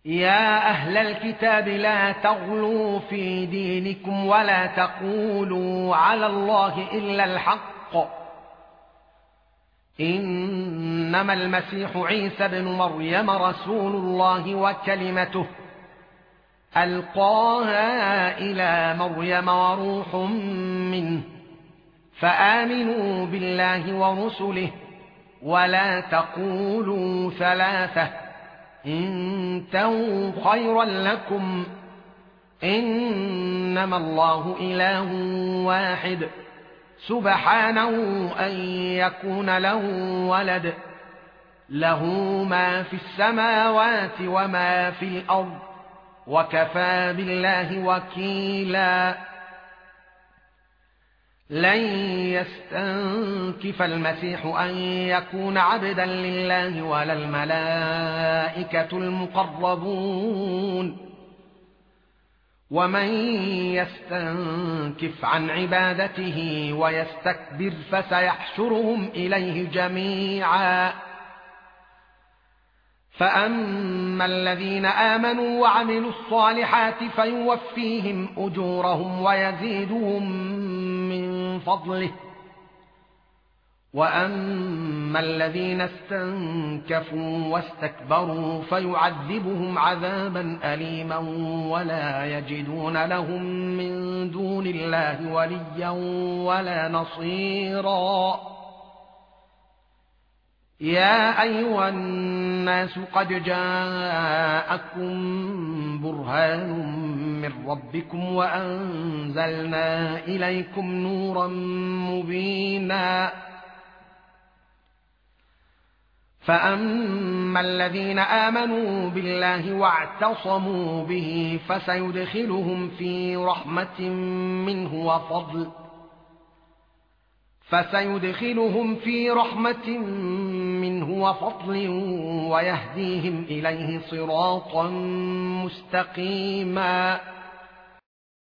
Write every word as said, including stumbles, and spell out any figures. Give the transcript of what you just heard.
يا أهل الكتاب لا تغلوا في دينكم ولا تقولوا على الله إلا الحق، إنما المسيح عيسى بن مريم رسول الله وكلمته ألقاها إلى مريم وروح منه، فآمنوا بالله ورسله ولا تقولوا ثلاثة، انتهوا خيرا لكم، إنما الله إله واحد سبحانه أن يكون له ولد، له ما في السماوات وما في الأرض، وكفى بالله وكيلا. لن يستنكف المسيح أن يكون عبدا لله ولا الملائكة المقربون، ومن يستنكف عن عبادته ويستكبر فسيحشرهم إليه جميعا. فأما الذين آمنوا وعملوا الصالحات فيوفيهم أجورهم ويزيدهم من فضله، وأما الذين استنكفوا واستكبروا فيعذبهم عذابا أليما ولا يجدون لهم من دون الله وليا ولا نصيرا. يا أيها الناس قد جاءكم برهان من ربكم وأنزلنا إليكم نورا مبينا. فأما الذين آمنوا بالله واعتصموا به فسيدخلهم في رحمة منه وفضل فسيدخلهم في رحمة منه وفضل ويهديهم إليه صراطا مستقيما.